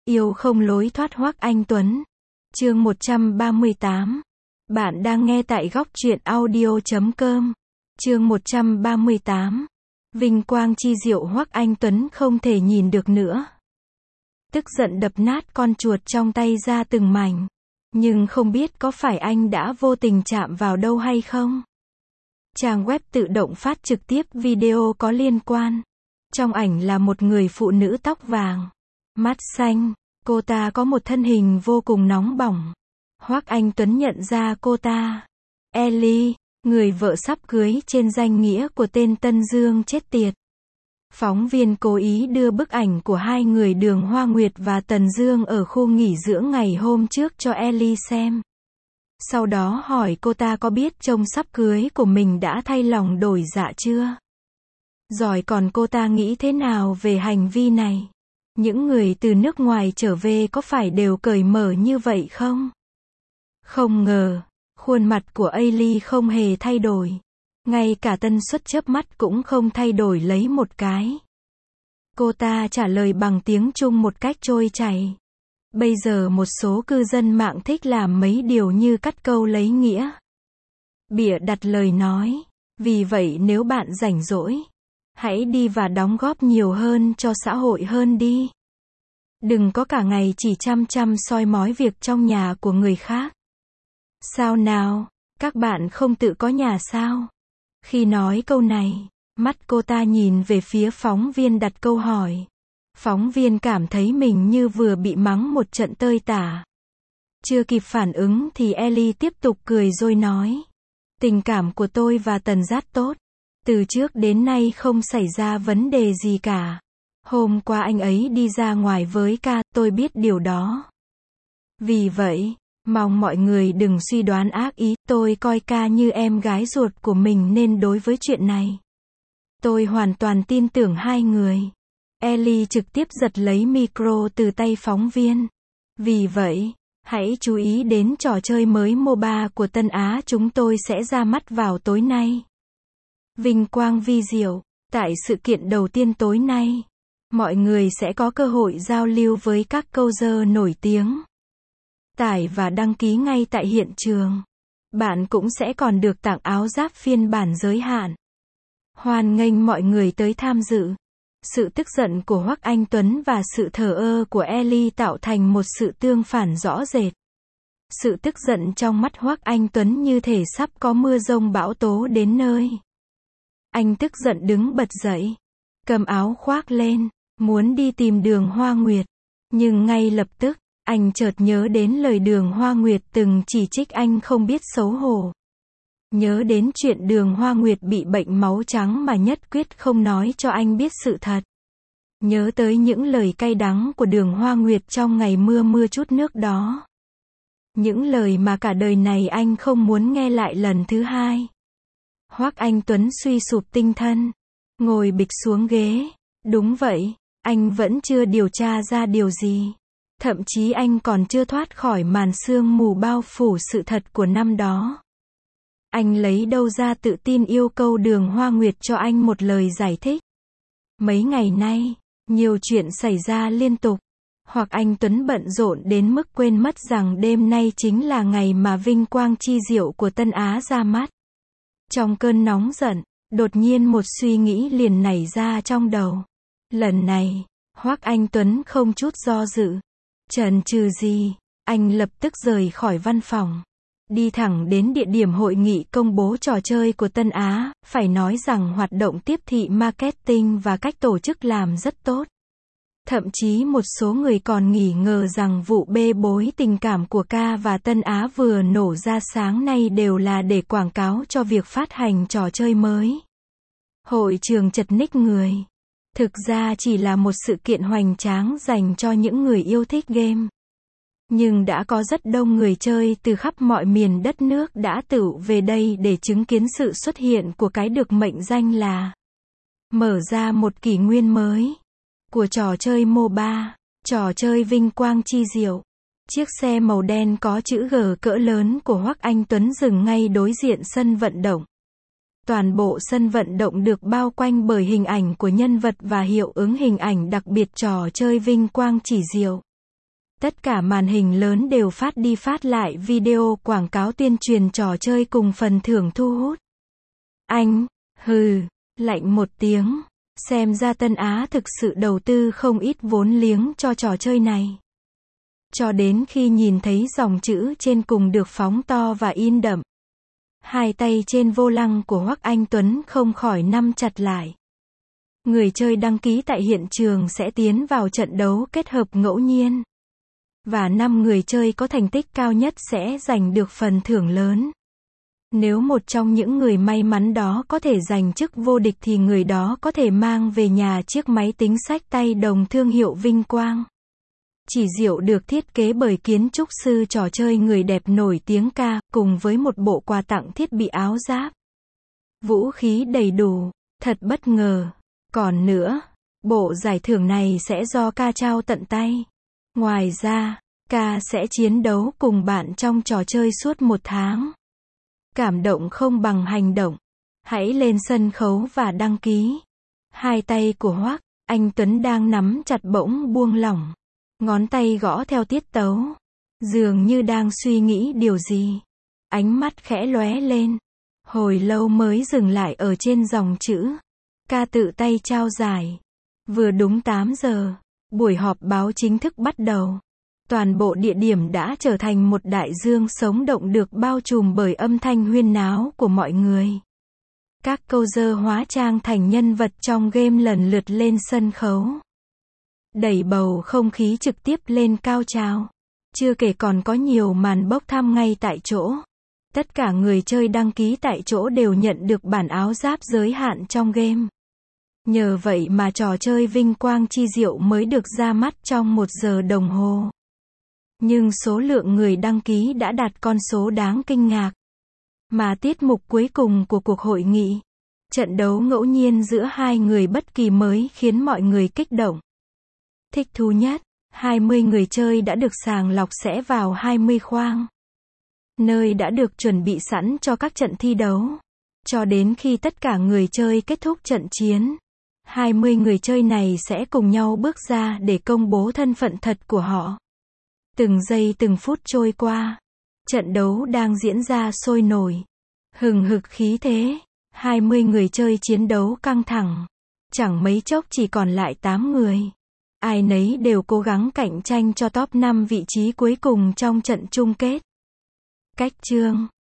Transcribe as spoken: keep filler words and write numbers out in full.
Yêu không lối thoát Hoắc Anh Tuấn. Chương một trăm ba mươi tám. Bạn đang nghe tại góc truyện audio chấm com. Chương một trăm ba mươi tám. Vinh quang chi diệu Hoắc Anh Tuấn không thể nhìn được nữa. Tức giận đập nát con chuột trong tay ra từng mảnh. Nhưng không biết có phải anh đã vô tình chạm vào đâu hay không? Trang web tự động phát trực tiếp video có liên quan. Trong ảnh là một người phụ nữ tóc vàng, mắt xanh. Cô ta có một thân hình vô cùng nóng bỏng. Hoắc Anh Tuấn nhận ra cô ta. Ellie, người vợ sắp cưới trên danh nghĩa của tên Tân Dương chết tiệt. Phóng viên cố ý đưa bức ảnh của hai người Đường Hoa Nguyệt và Tần Dương ở khu nghỉ dưỡng ngày hôm trước cho Ellie xem. Sau đó hỏi cô ta có biết chồng sắp cưới của mình đã thay lòng đổi dạ chưa? Rồi còn cô ta nghĩ thế nào về hành vi này? Những người từ nước ngoài trở về có phải đều cởi mở như vậy không? Không ngờ, khuôn mặt của Ellie không hề thay đổi. Ngay cả tần suất chớp mắt cũng không thay đổi lấy một cái. Cô ta trả lời bằng tiếng Trung một cách trôi chảy. Bây giờ một số cư dân mạng thích làm mấy điều như cắt câu lấy nghĩa, bịa đặt lời nói. Vì vậy nếu bạn rảnh rỗi, hãy đi và đóng góp nhiều hơn cho xã hội hơn đi. Đừng có cả ngày chỉ chăm chăm soi mói việc trong nhà của người khác. Sao nào, các bạn không tự có nhà sao? Khi nói câu này, mắt cô ta nhìn về phía phóng viên đặt câu hỏi. Phóng viên cảm thấy mình như vừa bị mắng một trận tơi tả. Chưa kịp phản ứng thì Ellie tiếp tục cười rồi nói. Tình cảm của tôi và Tần rất tốt. Từ trước đến nay không xảy ra vấn đề gì cả. Hôm qua anh ấy đi ra ngoài với ca, tôi biết điều đó. Vì vậy, mong mọi người đừng suy đoán ác ý, tôi coi ca như em gái ruột của mình nên đối với chuyện này, tôi hoàn toàn tin tưởng hai người. Ellie trực tiếp giật lấy micro từ tay phóng viên. Vì vậy, hãy chú ý đến trò chơi mới MOBA của Tân Á chúng tôi sẽ ra mắt vào tối nay. Vinh quang vi diệu. Tại sự kiện đầu tiên tối nay, mọi người sẽ có cơ hội giao lưu với các câu giơ nổi tiếng. Tải và đăng ký ngay tại hiện trường. Bạn cũng sẽ còn được tặng áo giáp phiên bản giới hạn. Hoan nghênh mọi người tới tham dự. Sự tức giận của Hoắc Anh Tuấn và sự thờ ơ của Ellie tạo thành một sự tương phản rõ rệt. Sự tức giận trong mắt Hoắc Anh Tuấn như thể sắp có mưa giông bão tố đến nơi. Anh tức giận đứng bật dậy, cầm áo khoác lên, muốn đi tìm Đường Hoa Nguyệt. Nhưng ngay lập tức, anh chợt nhớ đến lời Đường Hoa Nguyệt từng chỉ trích anh không biết xấu hổ. Nhớ đến chuyện Đường Hoa Nguyệt bị bệnh máu trắng mà nhất quyết không nói cho anh biết sự thật. Nhớ tới những lời cay đắng của Đường Hoa Nguyệt trong ngày mưa mưa chút nước đó. Những lời mà cả đời này anh không muốn nghe lại lần thứ hai. Hoắc Anh Tuấn suy sụp tinh thần, ngồi bịch xuống ghế. Đúng vậy, anh vẫn chưa điều tra ra điều gì. Thậm chí anh còn chưa thoát khỏi màn sương mù bao phủ sự thật của năm đó. Anh lấy đâu ra tự tin yêu cầu Đường Hoa Nguyệt cho anh một lời giải thích. Mấy ngày nay, nhiều chuyện xảy ra liên tục. Hoắc Anh Tuấn bận rộn đến mức quên mất rằng đêm nay chính là ngày mà vinh quang chi diệu của Tân Á ra mắt. Trong cơn nóng giận, đột nhiên một suy nghĩ liền nảy ra trong đầu. Lần này, Hoắc Anh Tuấn không chút do dự, chần chừ gì, anh lập tức rời khỏi văn phòng. Đi thẳng đến địa điểm hội nghị công bố trò chơi của Tân Á, phải nói rằng hoạt động tiếp thị marketing và cách tổ chức làm rất tốt. Thậm chí một số người còn nghi ngờ rằng vụ bê bối tình cảm của ca và Tân Á vừa nổ ra sáng nay đều là để quảng cáo cho việc phát hành trò chơi mới. Hội trường chật ních người. Thực ra chỉ là một sự kiện hoành tráng dành cho những người yêu thích game. Nhưng đã có rất đông người chơi từ khắp mọi miền đất nước đã tựu về đây để chứng kiến sự xuất hiện của cái được mệnh danh là mở ra một kỷ nguyên mới của trò chơi MOBA, trò chơi vinh quang chi diệu. Chiếc xe màu đen có chữ G cỡ lớn của Hoắc Anh Tuấn dừng ngay đối diện sân vận động. Toàn bộ sân vận động được bao quanh bởi hình ảnh của nhân vật và hiệu ứng hình ảnh đặc biệt trò chơi vinh quang chỉ diệu. Tất cả màn hình lớn đều phát đi phát lại video quảng cáo tuyên truyền trò chơi cùng phần thưởng thu hút. Anh, hừ, lạnh một tiếng. Xem ra Tân Á thực sự đầu tư không ít vốn liếng cho trò chơi này. Cho đến khi nhìn thấy dòng chữ trên cùng được phóng to và in đậm. Hai tay trên vô lăng của Hoắc Anh Tuấn không khỏi nắm chặt lại. Người chơi đăng ký tại hiện trường sẽ tiến vào trận đấu kết hợp ngẫu nhiên. Và năm người chơi có thành tích cao nhất sẽ giành được phần thưởng lớn. Nếu một trong những người may mắn đó có thể giành chức vô địch thì người đó có thể mang về nhà chiếc máy tính xách tay đồng thương hiệu Vinh Quang. Chỉ Diệu được thiết kế bởi kiến trúc sư trò chơi người đẹp nổi tiếng ca, cùng với một bộ quà tặng thiết bị áo giáp. Vũ khí đầy đủ, thật bất ngờ. Còn nữa, bộ giải thưởng này sẽ do ca trao tận tay. Ngoài ra, ca sẽ chiến đấu cùng bạn trong trò chơi suốt một tháng. Cảm động không bằng hành động. Hãy lên sân khấu và đăng ký. Hai tay của Hoắc Anh Tuấn đang nắm chặt bỗng buông lỏng. Ngón tay gõ theo tiết tấu. Dường như đang suy nghĩ điều gì. Ánh mắt khẽ lóe lên. Hồi lâu mới dừng lại ở trên dòng chữ. Ca tự tay trao giải. Vừa đúng tám giờ. Buổi họp báo chính thức bắt đầu. Toàn bộ địa điểm đã trở thành một đại dương sống động được bao trùm bởi âm thanh huyên náo của mọi người. Các câu dơ hóa trang thành nhân vật trong game lần lượt lên sân khấu. Đẩy bầu không khí trực tiếp lên cao trào. Chưa kể còn có nhiều màn bốc thăm ngay tại chỗ. Tất cả người chơi đăng ký tại chỗ đều nhận được bản áo giáp giới hạn trong game. Nhờ vậy mà trò chơi Vinh Quang Chi Diệu mới được ra mắt trong một giờ đồng hồ. Nhưng số lượng người đăng ký đã đạt con số đáng kinh ngạc. Mà tiết mục cuối cùng của cuộc hội nghị, trận đấu ngẫu nhiên giữa hai người bất kỳ mới khiến mọi người kích động. Thích thú nhất, hai mươi người chơi đã được sàng lọc sẽ vào hai mươi khoang. Nơi đã được chuẩn bị sẵn cho các trận thi đấu. Cho đến khi tất cả người chơi kết thúc trận chiến, hai mươi người chơi này sẽ cùng nhau bước ra để công bố thân phận thật của họ. Từng giây từng phút trôi qua, trận đấu đang diễn ra sôi nổi, hừng hực khí thế, hai mươi người chơi chiến đấu căng thẳng. Chẳng mấy chốc chỉ còn lại tám người. Ai nấy đều cố gắng cạnh tranh cho top năm vị trí cuối cùng trong trận chung kết. Cách chương